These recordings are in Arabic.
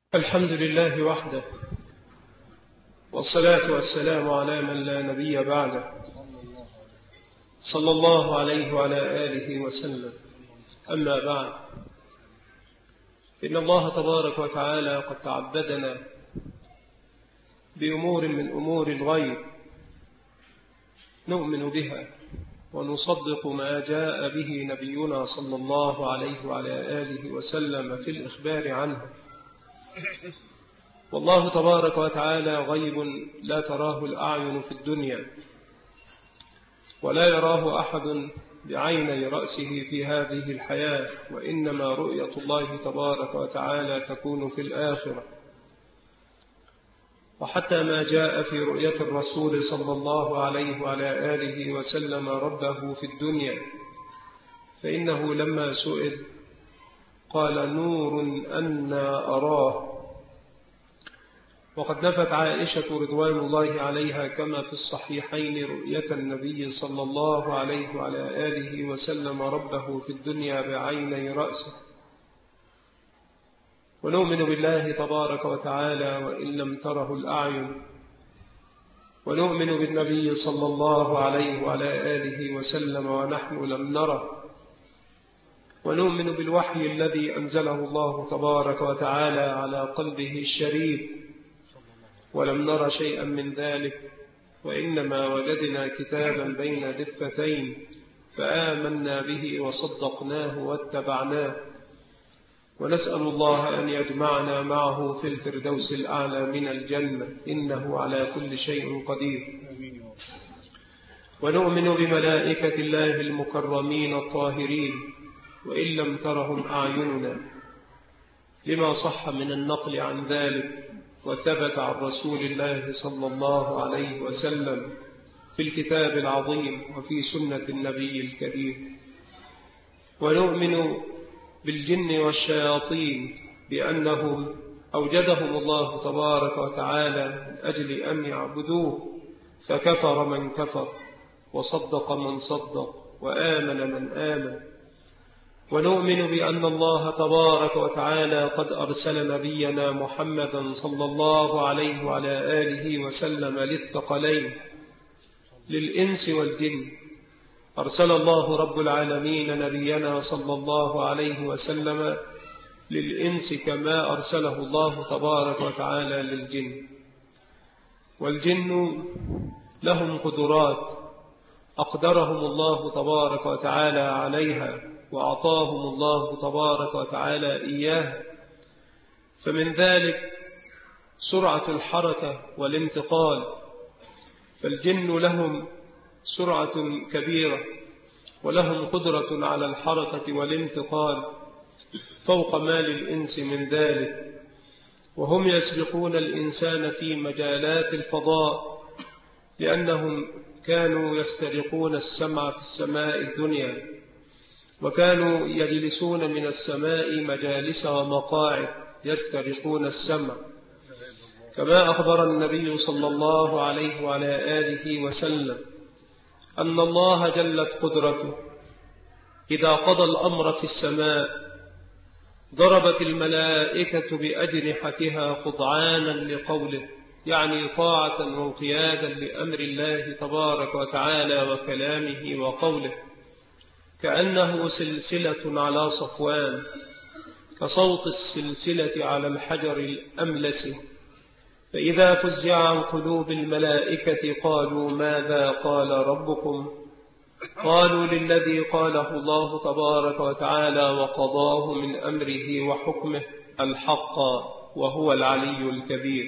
الحمد لله وحده، والصلاة والسلام على من لا نبي بعده، صلى الله عليه وعلى آله وسلم. أما بعد، إن الله تبارك وتعالى قد تعبدنا بأمور من أمور الغيب نؤمن بها ونصدق ما جاء به نبينا صلى الله عليه وعلى آله وسلم في الإخبار عنه. والله تبارك وتعالى غيب لا تراه الأعين في الدنيا، ولا يراه أحد بعيني رأسه في هذه الحياة، وإنما رؤية الله تبارك وتعالى تكون في الآخرة. وحتى ما جاء في رؤية الرسول صلى الله عليه وعلى آله وسلم ربه في الدنيا، فإنه لما سئل قال: نور أنا أراه. وقد نفت عائشة رضوان الله عليها كما في الصحيحين رؤية النبي صلى الله عليه وعلى آله وسلم ربه في الدنيا بعيني رأسه. ونؤمن بالله تبارك وتعالى وإن لم تره الأعين، ونؤمن بالنبي صلى الله عليه وعلى آله وسلم ونحن لم نره، ونؤمن بالوحي الذي أنزله الله تبارك وتعالى على قلبه الشريف ولم نر شيئا من ذلك، وإنما وجدنا كتابا بين دفتين فآمنا به وصدقناه واتبعناه، ونسأل الله أن يجمعنا معه في الفردوس الأعلى من الجنة، إنه على كل شيء قدير. ونؤمن بملائكة الله المكرمين الطاهرين وإن لم ترهم أعيننا، لما صح من النقل عن ذلك وثبت عن رسول الله صلى الله عليه وسلم في الكتاب العظيم وفي سنة النبي الكريم. ونؤمن بالجن والشياطين بأنهم أوجدهم الله تبارك وتعالى من أجل أن يعبدوه، فكفر من كفر وصدق من صدق وآمن من آمن. ونؤمن بأن الله تبارك وتعالى قد أرسل نبينا محمدا صلى الله عليه وعلى آله وسلم للثقلين للإنس والجن. أرسل الله رب العالمين نبينا صلى الله عليه وسلم للإنس كما أرسله الله تبارك وتعالى للجن. والجن لهم قدرات أقدرهم الله تبارك وتعالى عليها وأعطاهم الله تبارك وتعالى إياه، فمن ذلك سرعة الحركة والانتقال، فالجن لهم سرعة كبيرة ولهم قدرة على الحركة والانتقال فوق ما للإنس من ذلك، وهم يسبقون الإنسان في مجالات الفضاء، لأنهم كانوا يسترقون السمع في السماء الدنيا، وكانوا يجلسون من السماء مجالس ومقاعد يسترقون السمع، كما أخبر النبي صلى الله عليه وعلى آله وسلم أن الله جلت قدرته إذا قضى الأمر في السماء ضربت الملائكة بأجنحتها خضعانا لقوله، يعني طاعة وانقيادا لأمر الله تبارك وتعالى وكلامه وقوله، كأنه سلسلة على صفوان، كصوت السلسلة على الحجر الأملس. فإذا فزع عن قلوب الملائكة قالوا: ماذا قال ربكم؟ قالوا: للذي قاله الله تبارك وتعالى وقضاه من أمره وحكمه الحق وهو العلي الكبير.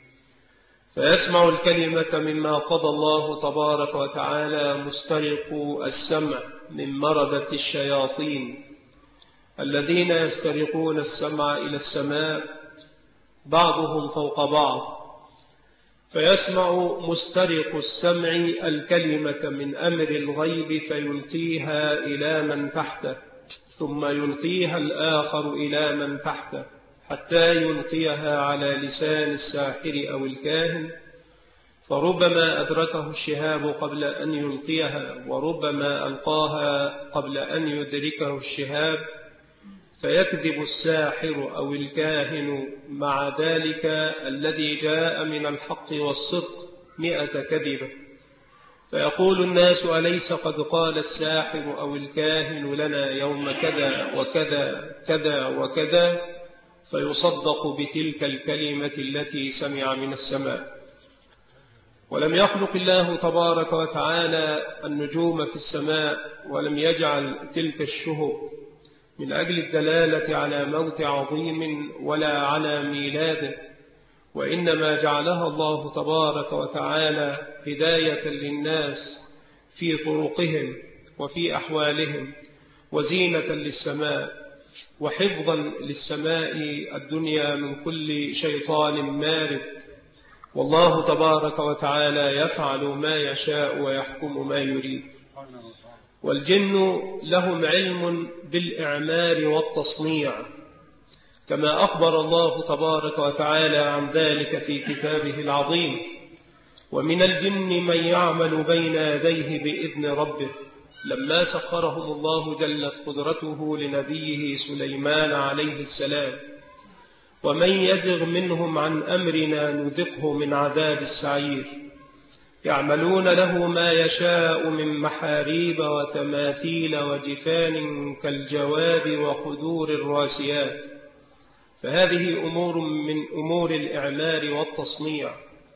فيسمع الكلمة مما قضى الله تبارك وتعالى مسترق السمع من مردة الشياطين الذين يسترقون السمع إلى السماء بعضهم فوق بعض، فيسمع مسترق السمع الكلمة من أمر الغيب فيلقيها إلى من تحته، ثم يلقيها الآخر إلى من تحته، حتى يلقيها على لسان الساحر أو الكاهن، فربما أدركه الشهاب قبل أن يلقيها، وربما ألقاها قبل أن يدركه الشهاب، فيكذب الساحر أو الكاهن مع ذلك الذي جاء من الحق والصدق 100 كذبة، فيقول الناس: أليس قد قال الساحر أو الكاهن لنا يوم كذا وكذا كذا وكذا؟ فيصدق بتلك الكلمة التي سمع من السماء. ولم يخلق الله تبارك وتعالى النجوم في السماء، ولم يجعل تلك الشهب من أجل الدلالة على موت عظيم ولا على ميلاده، وإنما جعلها الله تبارك وتعالى هداية للناس في طرقهم وفي أحوالهم، وزينة للسماء، وحفظا للسماء الدنيا من كل شيطان مارد. والله تبارك وتعالى يفعل ما يشاء ويحكم ما يريد. والجن لهم علم بالإعمار والتصنيع، كما أخبر الله تبارك وتعالى عن ذلك في كتابه العظيم: ومن الجن من يعمل بين يديه بإذن ربه، لما سخرهم الله جلت قدرته لنبيه سليمان عليه السلام. ومن يزغ منهم عن أمرنا نذقه من عذاب السعير. يعملون له ما يشاء من محاريب وتماثيل وجفان كالجواب وقدور الراسيات. فهذه أمور من أمور الإعمار والتصنيع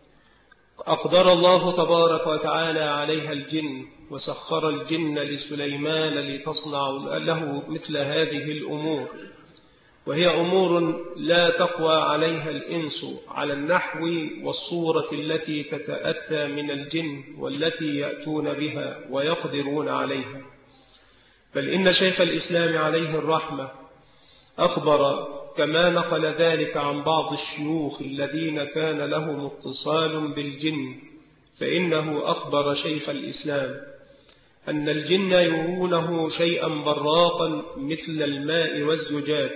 أقدر الله تبارك وتعالى عليها الجن، وسخر الجن لسليمان لتصنع له مثل هذه الأمور، وهي أمور لا تقوى عليها الإنس على النحو والصورة التي تتأتى من الجن والتي يأتون بها ويقدرون عليها. بل إن شيخ الإسلام عليه الرحمة أخبر كما نقل ذلك عن بعض الشيوخ الذين كان لهم اتصال بالجن، فإنه أخبر شيخ الإسلام أن الجن يرونه شيئا براقا مثل الماء والزجاج،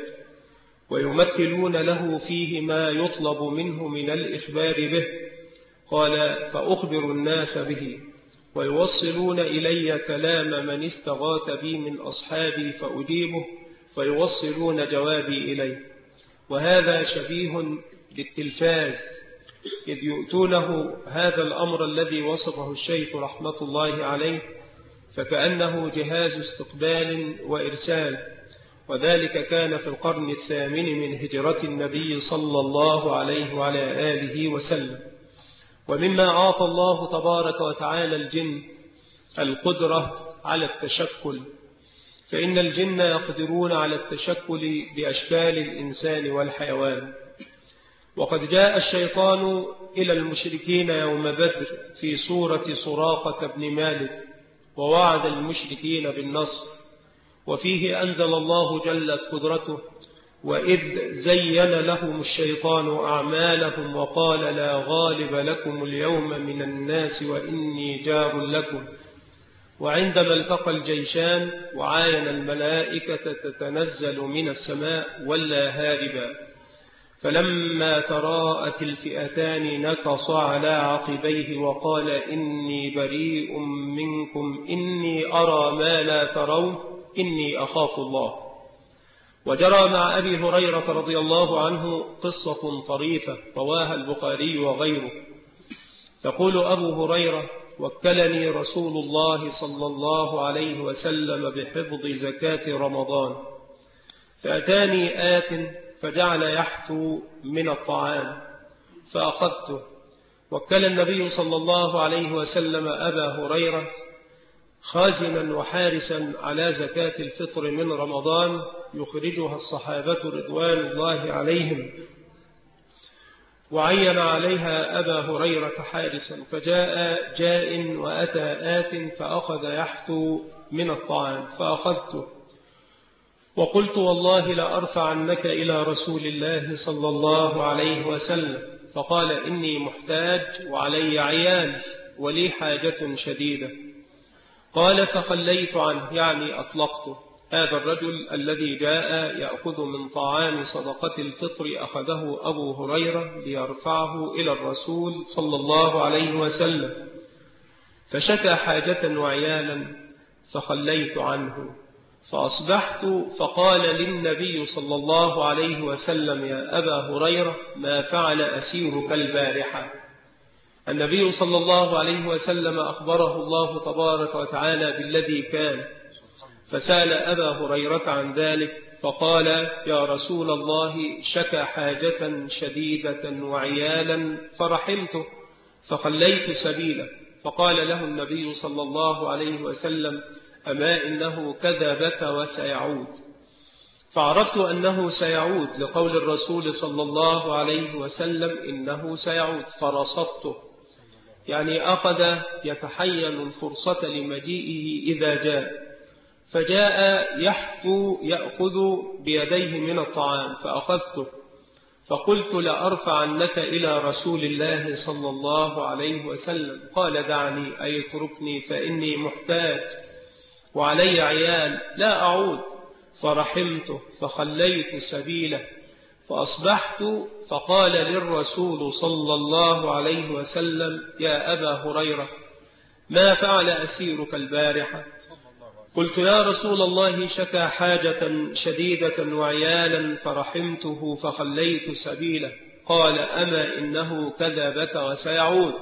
ويمثلون له فيه ما يطلب منه من الإخبار به. قال: فأخبر الناس به، ويوصلون إلي كلام من استغاث بي من أصحابي فأجيبه، فيوصلون جوابي إليه. وهذا شبيه بالتلفاز، إذ يؤتونه هذا الأمر الذي وصفه الشيخ رحمة الله عليه، فكأنه جهاز استقبال وإرسال. وذلك كان في القرن الثامن من هجرة النبي صلى الله عليه وعلى آله وسلم. ومما أعطى الله تبارك وتعالى الجن القدرة على التشكل، فإن الجن يقدرون على التشكل بأشكال الإنسان والحيوان. وقد جاء الشيطان إلى المشركين يوم بدر في صورة سراقة بن مالك، ووعد المشركين بالنصر، وفيه أنزل الله جلت قدرته: وإذ زين لهم الشيطان أعمالهم وقال لا غالب لكم اليوم من الناس وإني جار لكم. وعندما التقى الجيشان وعاين الملائكة تتنزل من السماء ولا هاربا، فلما تراءت الفئتان نكص على عقبيه وقال: إني بريء منكم إني أرى ما لا ترون إني أخاف الله. وجرى مع أبي هريرة رضي الله عنه قصة طريفة رواها البخاري وغيره. تقول أبو هريرة: وكلني رسول الله صلى الله عليه وسلم بحفظ زكاة رمضان، فأتاني آت فجعل يحثو من الطعام فأخذته. وكل النبي صلى الله عليه وسلم أبا هريرة خازنا وحارسا على زكاة الفطر من رمضان يخرجها الصحابة رضوان الله عليهم، وعين عليها أبا هريرة حارسا، فجاء جاء وأتى آت فأخذ يحثو من الطعام فأخذته، وقلت: والله لأرفعنك إلى رسول الله صلى الله عليه وسلم. فقال: إني محتاج وعلي عيال ولي حاجة شديدة. قال: فخليت عنه، يعني أطلقته. هذا الرجل الذي جاء يأخذ من طعام صدقة الفطر أخذه أبو هريرة ليرفعه إلى الرسول صلى الله عليه وسلم، فشكى حاجة وعيالا فخليت عنه. فأصبحت فقال للنبي صلى الله عليه وسلم: يا أبا هريرة، ما فعل أسيرك البارحة؟ النبي صلى الله عليه وسلم أخبره الله تبارك وتعالى بالذي كان، فسأل أبا هريرة عن ذلك فقال: يا رسول الله، شكى حاجة شديدة وعيالا فرحمته فخليت سبيله. فقال له النبي صلى الله عليه وسلم: أما إنه كذبك وسيعود. فعرفت أنه سيعود لقول الرسول صلى الله عليه وسلم: إنه سيعود، فرصدته، يعني أخذ يتحين الفرصة لمجيئه إذا جاء، فجاء يحفو يأخذ بيديه من الطعام، فأخذته فقلت: لأرفعنك إلى رسول الله صلى الله عليه وسلم. قال: دعني، أي اتركني، فإني محتاج وعلي عيال، لا أعود. فرحمته فخليت سبيله. فأصبحت فقال للرسول صلى الله عليه وسلم: يا أبا هريرة، ما فعل أسيرك البارحة؟ قلت: يا رسول الله، شكى حاجة شديدة وعيالا فرحمته فخليت سبيله. قال: أما إنه كذبك وسيعود.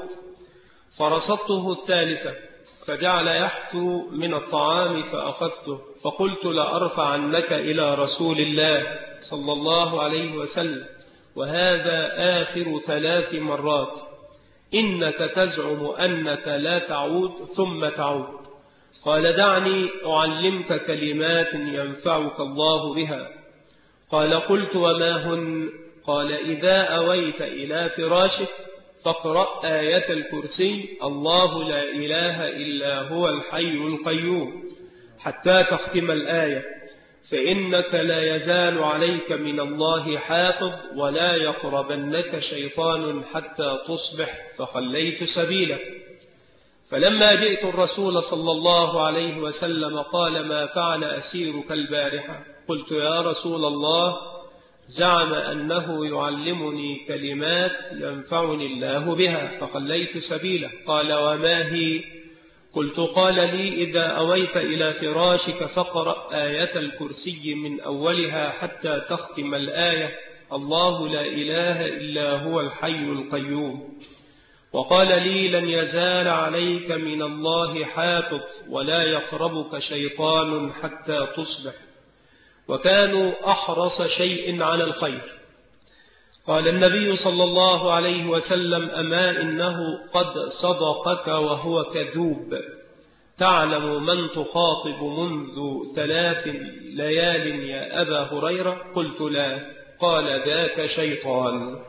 فرصدته الثالثة، فجعل يحثو من الطعام فأخذته، فقلت: لأرفعنك إلى رسول الله صلى الله عليه وسلم، وهذا آخر 3 مرات، إنك تزعم أنك لا تعود ثم تعود. قال: دعني أعلمك كلمات ينفعك الله بها. قال: قلت: وما هن؟ قال: إذا أويت إلى فراشك فاقرأ آية الكرسي: الله لا إله إلا هو الحي القيوم، حتى تختم الآية، فإنك لا يزال عليك من الله حافظ، ولا يقربنك شيطان حتى تصبح. فخليت سبيله. فلما جئت الرسول صلى الله عليه وسلم قال: ما فعل أسيرك البارحة؟ قلت: يا رسول الله، زعم أنه يعلمني كلمات ينفعني الله بها، فخليت سبيله. قال: وما هي؟ قلت: قال لي: إذا أويت إلى فراشك فاقرأ آية الكرسي من أولها حتى تختم الآية: الله لا إله إلا هو الحي القيوم. وقال لي: لن يزال عليك من الله حافظ، ولا يقربك شيطان حتى تصبح. وكانوا أحرص شيء على الخير. قال النبي صلى الله عليه وسلم: أما إنه قد صدقك وهو كذوب. تعلم من تخاطب منذ 3 ليال يا أبا هريرة؟ قلت: لا. قال: ذاك شيطان.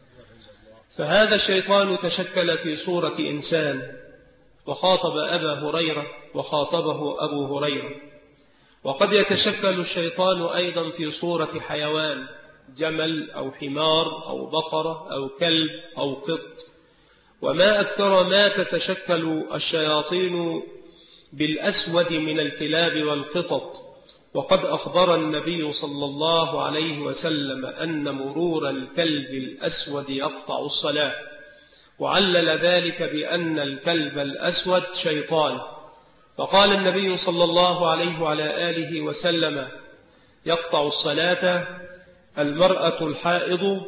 فهذا الشيطان تشكل في صورة إنسان، وخاطب أبا هريرة وخاطبه أبو هريرة. وقد يتشكل الشيطان أيضا في صورة حيوان، جمل أو حمار أو بقرة أو كلب أو قط. وما أكثر ما تتشكل الشياطين بالأسود من الكلاب والقطط. وقد أخبر النبي صلى الله عليه وسلم أن مرور الكلب الأسود يقطع الصلاة، وعلل ذلك بأن الكلب الأسود شيطان. فقال النبي صلى الله عليه وعلى آله وسلم: يقطع الصلاة المرأة الحائض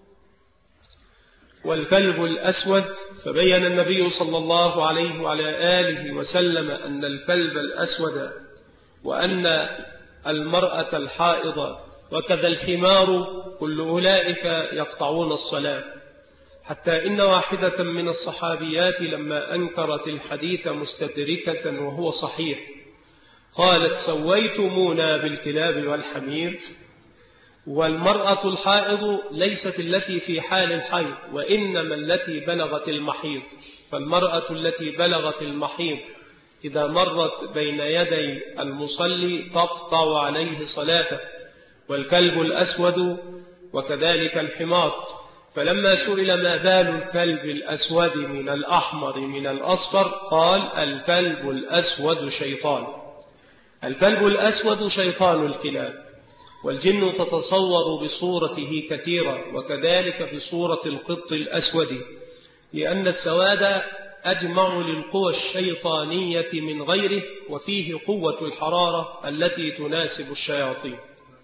والكلب الأسود. فبين النبي صلى الله عليه وعلى آله وسلم أن الكلب الأسود وأن المرأة الحائض وكذا الحمار كل أولئك يقطعون الصلاة. حتى إن واحدة من الصحابيات لما أنكرت الحديث مستدركة وهو صحيح قالت: سويتمونا بالكلاب والحمير. والمرأة الحائض ليست التي في حال الحيض، وإنما التي بلغت المحيض. فالمرأة التي بلغت المحيض إذا مرت بين يدي المصلي تقطع عليه صلاته، والكلب الأسود وكذلك الحمار. فلما سئل: ما بال الكلب الأسود من الأحمر من الأصفر؟ قال: الكلب الأسود شيطان. الكلب الأسود شيطان الكلاب، والجن تتصور بصورته كثيرا، وكذلك بصورة القط الأسود، لأن السواد أجمع للقوى الشيطانية من غيره، وفيه قوة الحرارة التي تناسب الشياطين.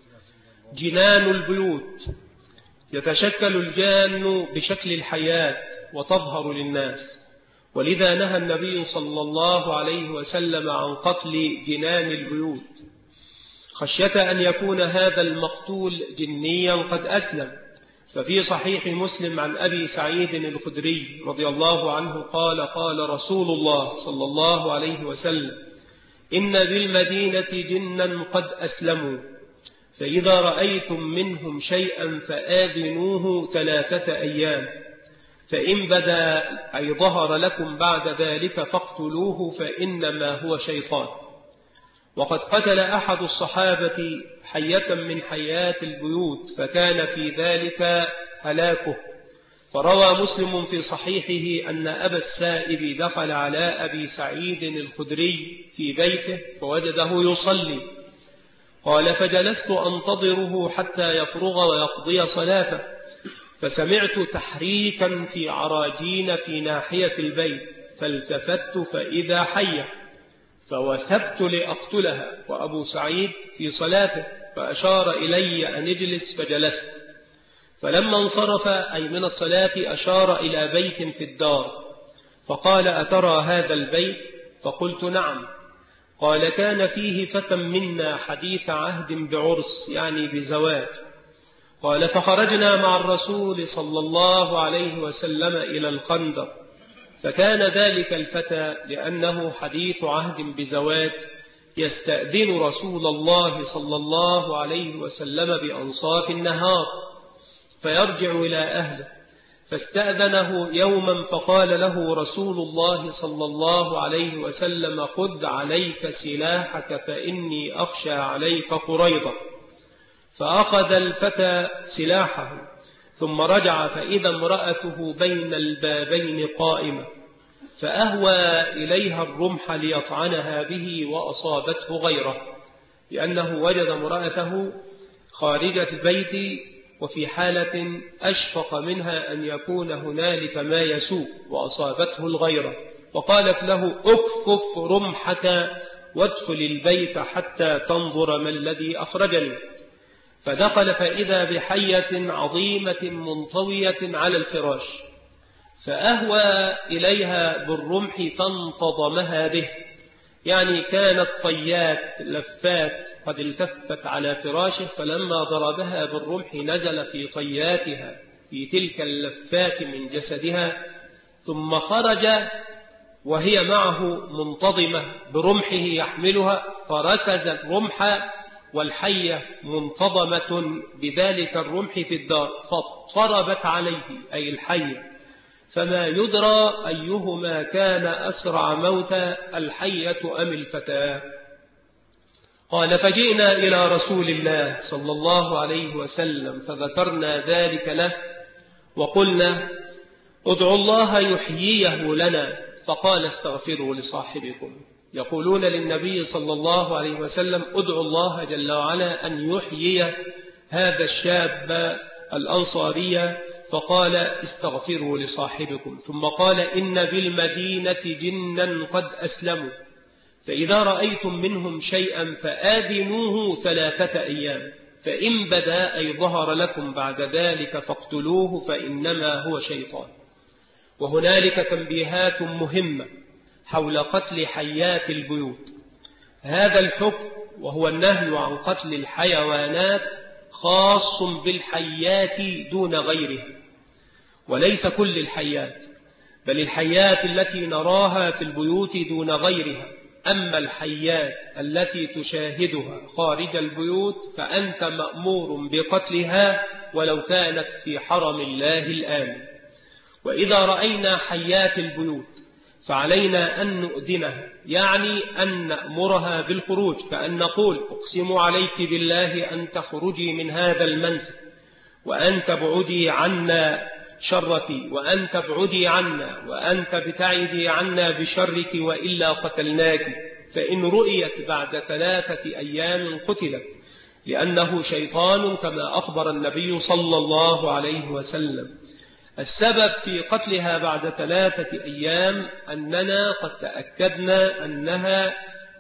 جنان البيوت: يتشكل الجان بشكل الحياة وتظهر للناس، ولذا نهى النبي صلى الله عليه وسلم عن قتل جنان البيوت خشية أن يكون هذا المقتول جنيا قد أسلم. ففي صحيح مسلم عن أبي سعيد الخدري رضي الله عنه قال: قال رسول الله صلى الله عليه وسلم: إن بالمدينة جنا قد أسلموا، فإذا رأيتم منهم شيئا فآذنوه 3 أيام، فإن بدا أي ظهر لكم بعد ذلك فاقتلوه، فإنما هو شيطان. وقد قتل أحد الصحابة حية من حيات البيوت فكان في ذلك هلاكه. فروى مسلم في صحيحه أن أبا السائب دخل على أبي سعيد الخدري في بيته فوجده يصلي، قال: فجلست أنتظره حتى يفرغ ويقضي صلاته، فسمعت تحريكا في عراجين في ناحية البيت، فالتفت فإذا حية، فوثبت لأقتلها وأبو سعيد في صلاته، فأشار إلي أن اجلس فجلست. فلما انصرف أي من الصلاة أشار إلى بيت في الدار فقال: أترى هذا البيت؟ فقلت: نعم. قال: كان فيه فتى منا حديث عهد بعرس، يعني بزواج. قال: فخرجنا مع الرسول صلى الله عليه وسلم إلى الخندق، فكان ذلك الفتى لأنه حديث عهد بزواج يستأذن رسول الله صلى الله عليه وسلم بأنصاف النهار فيرجع إلى أهله، فاستأذنه يوما فقال له رسول الله صلى الله عليه وسلم: خذ عليك سلاحك فإني أخشى عليك قريضة. فأخذ الفتى سلاحه ثم رجع فإذا امرأته بين البابين قائمة، فأهوى إليها الرمح ليطعنها به وأصابته غيره، لأنه وجد امرأته خارجة البيت وفي حالة أشفق منها أن يكون هنالك ما يسوء، وأصابته الغيرة، وقالت له: أكفف رمحك وادخل البيت حتى تنظر ما الذي أخرجني. فدخل فإذا بحية عظيمة منطوية على الفراش، فأهوى إليها بالرمح فانتضمها به، يعني كانت طيات لفات قد التفت على فراشه، فلما ضربها بالرمح نزل في طياتها في تلك اللفات من جسدها، ثم خرج وهي معه منتظمة برمحه يحملها، فركز الرمح والحية منتظمة بذلك الرمح في الدار، فاضطربت عليه أي الحية، فما يدرى أيهما كان أسرع موتا، الحية أم الفتاة. قال: فجئنا إلى رسول الله صلى الله عليه وسلم فذكرنا ذلك له، وقلنا: ادعوا الله يحييه لنا. فقال: استغفروا لصاحبكم. يقولون للنبي صلى الله عليه وسلم: ادعوا الله جل وعلا أن يحيي هذا الشاب الأنصاري. فقال: استغفروا لصاحبكم. ثم قال: إن بالمدينة جنا قد أسلموا، فإذا رأيتم منهم شيئا فآذنوه 3 أيام، فإن بدا أي ظهر لكم بعد ذلك فاقتلوه، فإنما هو شيطان. وهنالك تنبيهات مهمة حول قتل حيات البيوت. هذا الحكم وهو النهي عن قتل الحيوانات خاص بالحيات دون غيرها، وليس كل الحيات، بل الحيات التي نراها في البيوت دون غيرها. أما الحيات التي تشاهدها خارج البيوت فأنت مأمور بقتلها ولو كانت في حرم الله الآمن. وإذا رأينا حيات البيوت فعلينا أن نؤذنها، يعني أن نأمرها بالخروج، كأن نقول: أقسم عليك بالله أن تخرجي من هذا المنزل، وأن تبعدي عنا شرك، وأن تبعدي عنا، وأن تبتعدي عنا بشرك، وإلا قتلناك. فإن رؤيت بعد 3 أيام قتلت، لأنه شيطان كما أخبر النبي صلى الله عليه وسلم. السبب في قتلها بعد 3 أيام أننا قد تأكدنا أنها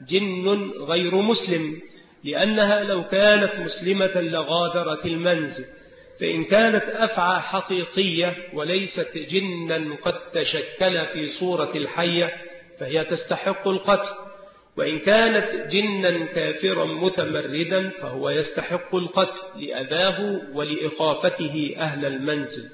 جن غير مسلم، لأنها لو كانت مسلمة لغادرت المنزل، فإن كانت أفعى حقيقية وليست جنا قد تشكل في صورة الحية فهي تستحق القتل، وإن كانت جنا كافرا متمردا فهو يستحق القتل لأذاه ولإخافته أهل المنزل.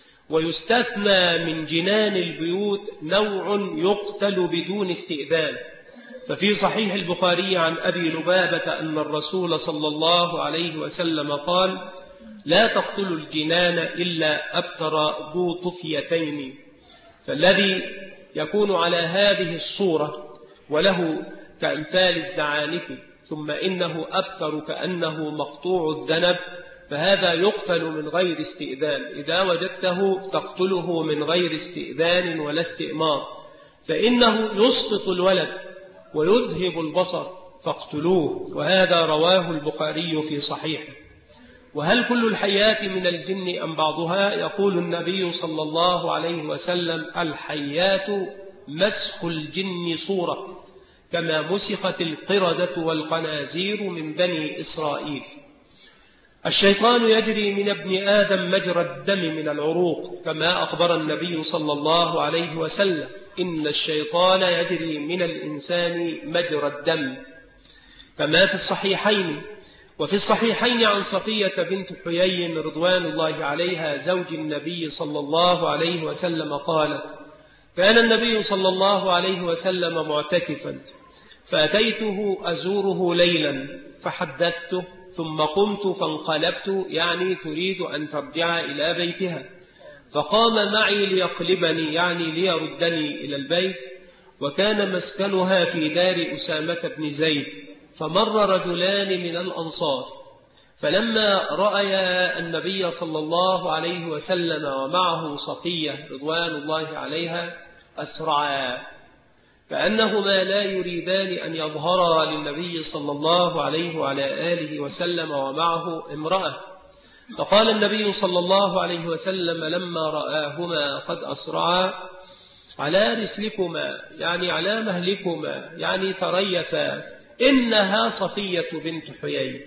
ويستثنى من جنان البيوت نوع يقتل بدون استئذان، ففي صحيح البخاري عن أبي لبابة أن الرسول صلى الله عليه وسلم قال: لا تقتلوا الجنان إلا أبتر ذو طفيتين. فالذي يكون على هذه الصورة وله كأمثال الزعانف ثم إنه أبتر كأنه مقطوع الذنب فهذا يقتل من غير استئذان. إذا وجدته تقتله من غير استئذان ولا استئمار، فإنه يسقط الولد ويذهب البصر فاقتلوه، وهذا رواه البخاري في صحيحه. وهل كل الحيات من الجن أم بعضها؟ يقول النبي صلى الله عليه وسلم: الحيات مسخ الجن صورة، كما مسخت القردة والخنازير من بني إسرائيل. الشيطان يجري من ابن آدم مجرى الدم من العروق، كما أخبر النبي صلى الله عليه وسلم: إن الشيطان يجري من الإنسان مجرى الدم، كما في الصحيحين. وفي الصحيحين عن صفية بنت حيي رضوان الله عليها زوج النبي صلى الله عليه وسلم قالت: كان النبي صلى الله عليه وسلم معتكفا، فأتيته أزوره ليلا فحدثته، ثم قمت فانقلبت، يعني تريد أن ترجع إلى بيتها، فقام معي ليقلبني، يعني ليردني إلى البيت، وكان مسكنها في دار أسامة بن زيد. فمر رجلان من الأنصار، فلما رأيا النبي صلى الله عليه وسلم ومعه صفية رضوان الله عليها أسرعا، كأنهما لا يريدان أن يظهرا للنبي صلى الله عليه وعلى آله وسلم ومعه امرأة. فقال النبي صلى الله عليه وسلم لما رآهما قد أسرعا: على رسلكما، يعني على مهلكما، يعني تريثا، إنها صفية بنت حيي.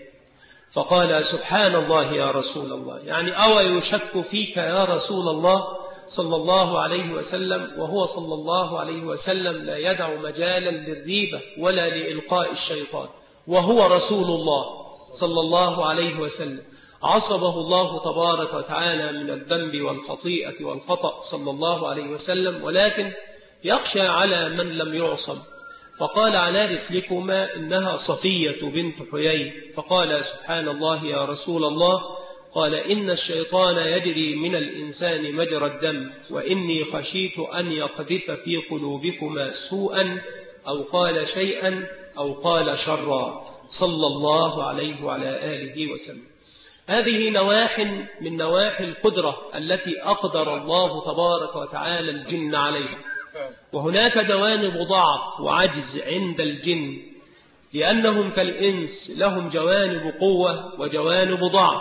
فقال: سبحان الله يا رسول الله، يعني أو يشك فيك يا رسول الله صلى الله عليه وسلم، وهو صلى الله عليه وسلم لا يدع مجالا للريبة ولا لإلقاء الشيطان، وهو رسول الله صلى الله عليه وسلم عصبه الله تبارك وتعالى من الذنب والخطيئة والخطأ صلى الله عليه وسلم، ولكن يخشى على من لم يعصم. فقال: على رسلكما، إنها صفية بنت حيي. فقال: سبحان الله يا رسول الله. قال: إن الشيطان يجري من الإنسان مجرى الدم، وإني خشيت أن يقذف في قلوبكما سوءا، أو قال شيئا، أو قال شرا، صلى الله عليه وعلى آله وسلم. هذه نواح من نواحي القدرة التي أقدر الله تبارك وتعالى الجن عليها. وهناك جوانب ضعف وعجز عند الجن، لأنهم كالإنس لهم جوانب قوة وجوانب ضعف.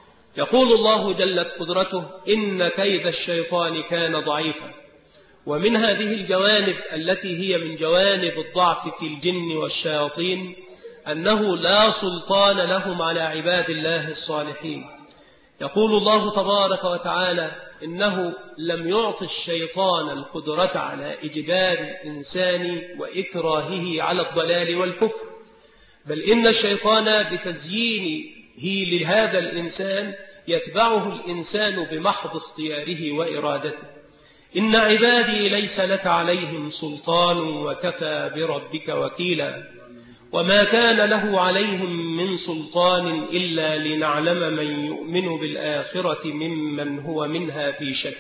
يقول الله جلت قدرته: إن كيد الشيطان كان ضعيفا. ومن هذه الجوانب التي هي من جوانب الضعف في الجن والشياطين أنه لا سلطان لهم على عباد الله الصالحين. يقول الله تبارك وتعالى: إنه لم يعط الشيطان القدرة على إجبار الإنسان وإكراهه على الضلال والكفر، بل إن الشيطان بتزيينه لهذا الإنسان يتبعه الإنسان بمحض اختياره وإرادته. إن عبادي ليس لك عليهم سلطان وكفى بربك وكيلا. وما كان له عليهم من سلطان إلا لنعلم من يؤمن بالآخرة ممن هو منها في شك.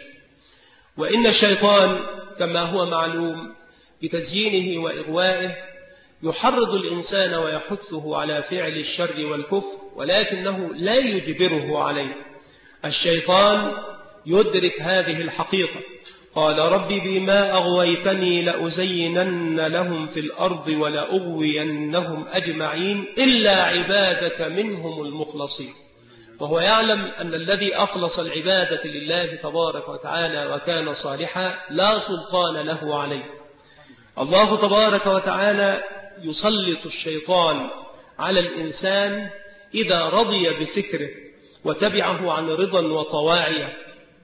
وإن الشيطان كما هو معلوم بتزيينه وإغوائه يحرض الإنسان ويحثه على فعل الشر والكفر، ولكنه لا يجبره عليه. الشيطان يدرك هذه الحقيقة. قال: رب بما أغويتني لأزينن لهم في الأرض ولأغوينهم أجمعين إلا عبادك منهم المخلصين. وهو يعلم أن الذي أخلص العبادة لله تبارك وتعالى وكان صالحا لا سلطان له عليه. الله تبارك وتعالى يسلط الشيطان على الإنسان إذا رضي بفكره وتبعه عن رضا وطواعية.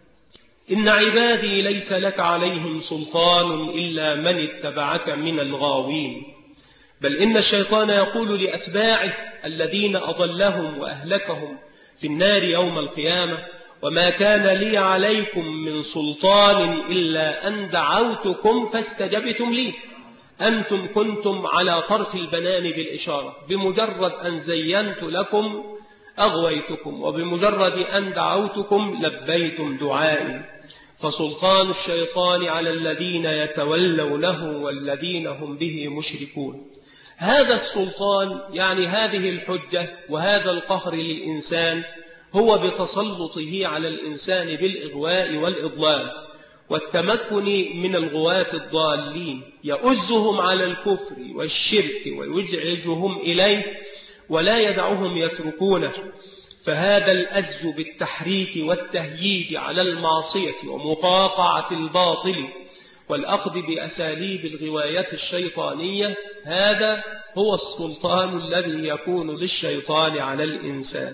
إن عبادي ليس لك عليهم سلطان إلا من اتبعك من الغاوين. بل إن الشيطان يقول لأتباعه الذين أضلهم وأهلكهم في النار يوم القيامة: وما كان لي عليكم من سلطان إلا أن دعوتكم فاستجبتم لي. أنتم كنتم على طرف البنان بالإشارة، بمجرد أن زينت لكم أغويتكم، وبمجرد أن دعوتكم لبيتم دعائي. فسلطان الشيطان على الذين يتولونه والذين هم به مشركون. هذا السلطان يعني هذه الحجة وهذا القهر للإنسان هو بتسلطه على الإنسان بالإغواء والإضلال والتمكن من الغواة الضالين، يؤزهم على الكفر والشرك ويزعجهم إليه ولا يدعهم يتركونه. فهذا الأز بالتحريك والتهييج على المعصية ومقاطعة الباطل والأخذ بأساليب الغواية الشيطانية، هذا هو السلطان الذي يكون للشيطان على الإنسان.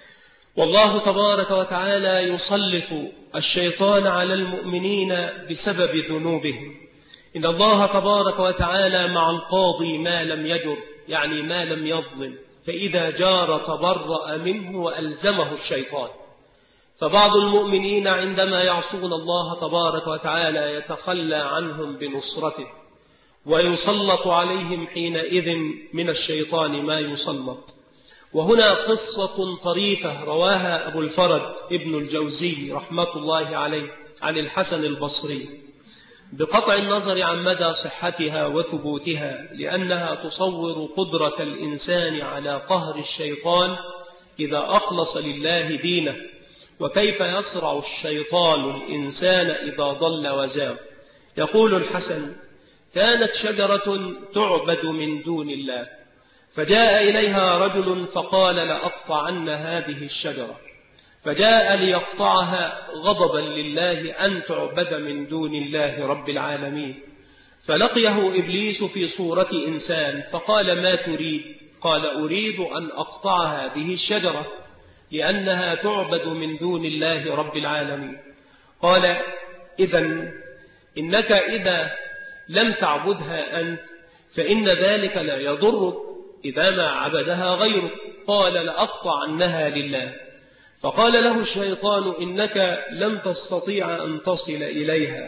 والله تبارك وتعالى يسلط الشيطان على المؤمنين بسبب ذنوبهم. إن الله تبارك وتعالى مع القاضي ما لم يجر، يعني ما لم يظلم، فإذا جار تبرأ منه وألزمه الشيطان. فبعض المؤمنين عندما يعصون الله تبارك وتعالى يتخلى عنهم بنصرته، ويسلط عليهم حينئذ من الشيطان ما يسلط. وهنا قصة طريفة رواها أبو الفرج ابن الجوزي رحمة الله عليه عن الحسن البصري، بقطع النظر عن مدى صحتها وثبوتها، لأنها تصور قدرة الإنسان على قهر الشيطان إذا أخلص لله دينه، وكيف يصرع الشيطان الإنسان إذا ضل وزاغ. يقول الحسن: كانت شجرة تعبد من دون الله، فجاء إليها رجل فقال: لأقطعن هذه الشجرة. فجاء ليقطعها غضبا لله أن تعبد من دون الله رب العالمين. فلقيه إبليس في صورة إنسان فقال: ما تريد؟ قال: أريد أن أقطع هذه الشجرة لأنها تعبد من دون الله رب العالمين. قال: إذن إنك إذا لم تعبدها أنت فإن ذلك لا يضرك إذا ما عبدها غيرك. قال: لأقطع عنها لله. فقال له الشيطان: إنك لن تستطيع أن تصل إليها.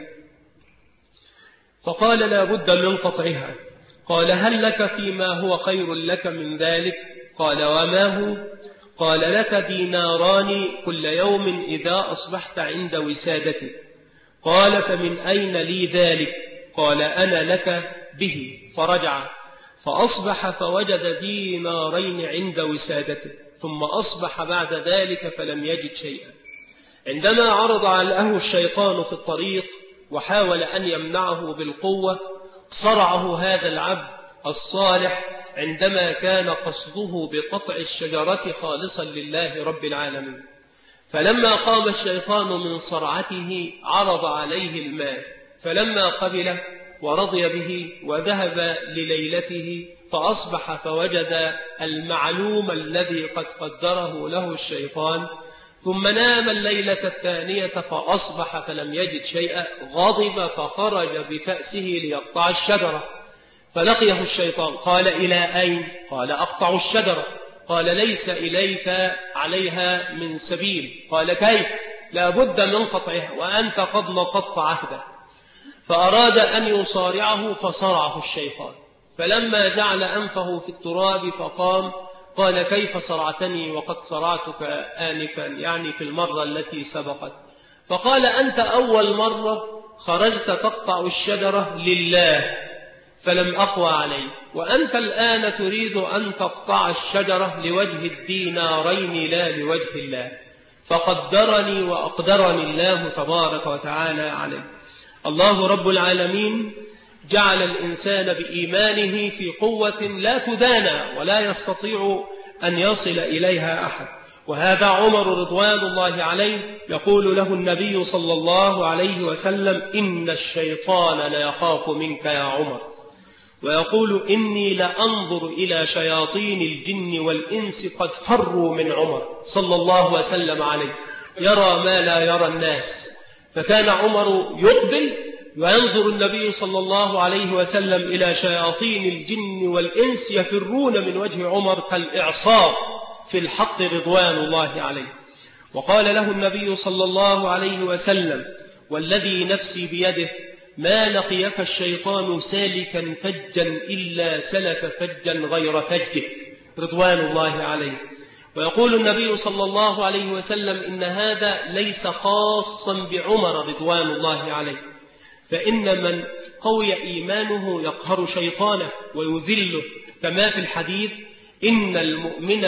فقال: لا بد من قطعها. قال: هل لك فيما هو خير لك من ذلك؟ قال: وما هو؟ قال: لك ديناران كل يوم إذا أصبحت عند وسادتك. قال: فمن أين لي ذلك؟ قال: أنا لك به. فرجع فأصبح فوجد دينارين عند وسادته، ثم أصبح بعد ذلك فلم يجد شيئا. عندما عرض عليه الشيطان في الطريق وحاول أن يمنعه بالقوة، صرعه هذا العبد الصالح عندما كان قصده بقطع الشجرة خالصا لله رب العالمين. فلما قام الشيطان من صرعته عرض عليه المال، فلما قبله ورضي به وذهب لليلته، فأصبح فوجد المعلوم الذي قد قدره له الشيطان. ثم نام الليلة الثانية فأصبح فلم يجد شيئا، غضب فخرج بفأسه ليقطع الشجرة. فلقيه الشيطان قال: إلى أين؟ قال: أقطع الشجرة. قال: ليس إليك عليها من سبيل. قال: كيف؟ لا بد من قطعها وأنت قد نقضت عهدا. فأراد أن يصارعه فصرعه الشيطان، فلما جعل أنفه في التراب فقام قال: كيف صرعتني وقد صرعتك آنفا، يعني في المرة التي سبقت. فقال: أنت أول مرة خرجت تقطع الشجرة لله فلم أقوى عليه، وأنت الآن تريد أن تقطع الشجرة لوجه الدينارين لا لوجه الله. فقدرني وأقدرني الله تبارك وتعالى عليه. الله رب العالمين جعل الإنسان بإيمانه في قوة لا تدانى ولا يستطيع أن يصل إليها أحد، وهذا عمر رضوان الله عليه يقول له النبي صلى الله عليه وسلم: إن الشيطان ليخاف منك يا عمر. ويقول: إني لأنظر إلى شياطين الجن والإنس قد فروا من عمر صلى الله وسلم عليه، يرى ما لا يرى الناس. فكان عمر يقبل وينظر النبي صلى الله عليه وسلم إلى شياطين الجن والإنس يفرون من وجه عمر كالإعصار في الحق رضوان الله عليه. وقال له النبي صلى الله عليه وسلم: والذي نفسي بيده ما لقيك الشيطان سالكا فجا إلا سلك فجا غير فجك رضوان الله عليه. ويقول النبي صلى الله عليه وسلم: إن هذا ليس خاصا بعمر رضوان الله عليه، فإن من قوي إيمانه يقهر شيطانه ويذله، كما في الحديث: إن المؤمن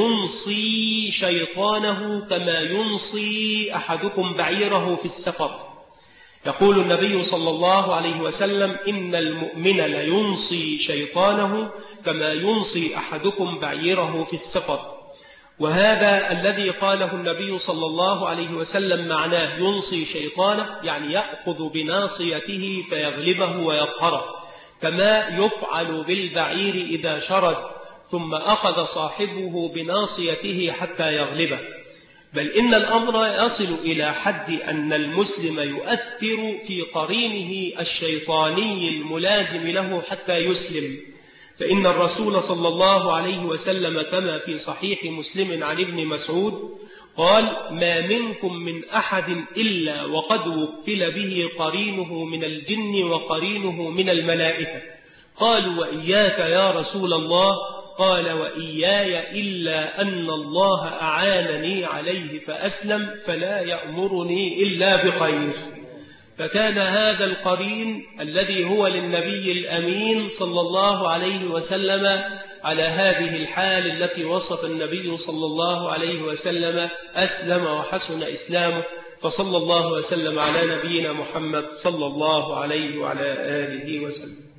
لينصي شيطانه كما ينصي أحدكم بعيره في السفر. يقول النبي صلى الله عليه وسلم: إن المؤمن لينصي شيطانه كما ينصي أحدكم بعيره في السفر. وهذا الذي قاله النبي صلى الله عليه وسلم معناه ينصي شيطانه، يعني يأخذ بناصيته فيغلبه ويقهره، كما يفعل بالبعير إذا شرد ثم أخذ صاحبه بناصيته حتى يغلبه. بل إن الأمر يصل إلى حد أن المسلم يؤثر في قرينه الشيطاني الملازم له حتى يسلم. فإن الرسول صلى الله عليه وسلم كما في صحيح مسلم عن ابن مسعود قال: ما منكم من أحد إلا وقد وكل به قرينه من الجن وقرينه من الملائكة. قالوا: وإياك يا رسول الله؟ قال: وإياي، إلا أن الله أعانني عليه فأسلم، فلا يأمرني إلا بخير. فكان هذا القرين الذي هو للنبي الأمين صلى الله عليه وسلم على هذه الحال التي وصف النبي صلى الله عليه وسلم أسلم وحسن إسلامه. فصلى الله وسلم على نبينا محمد صلى الله عليه وعلى آله وسلم.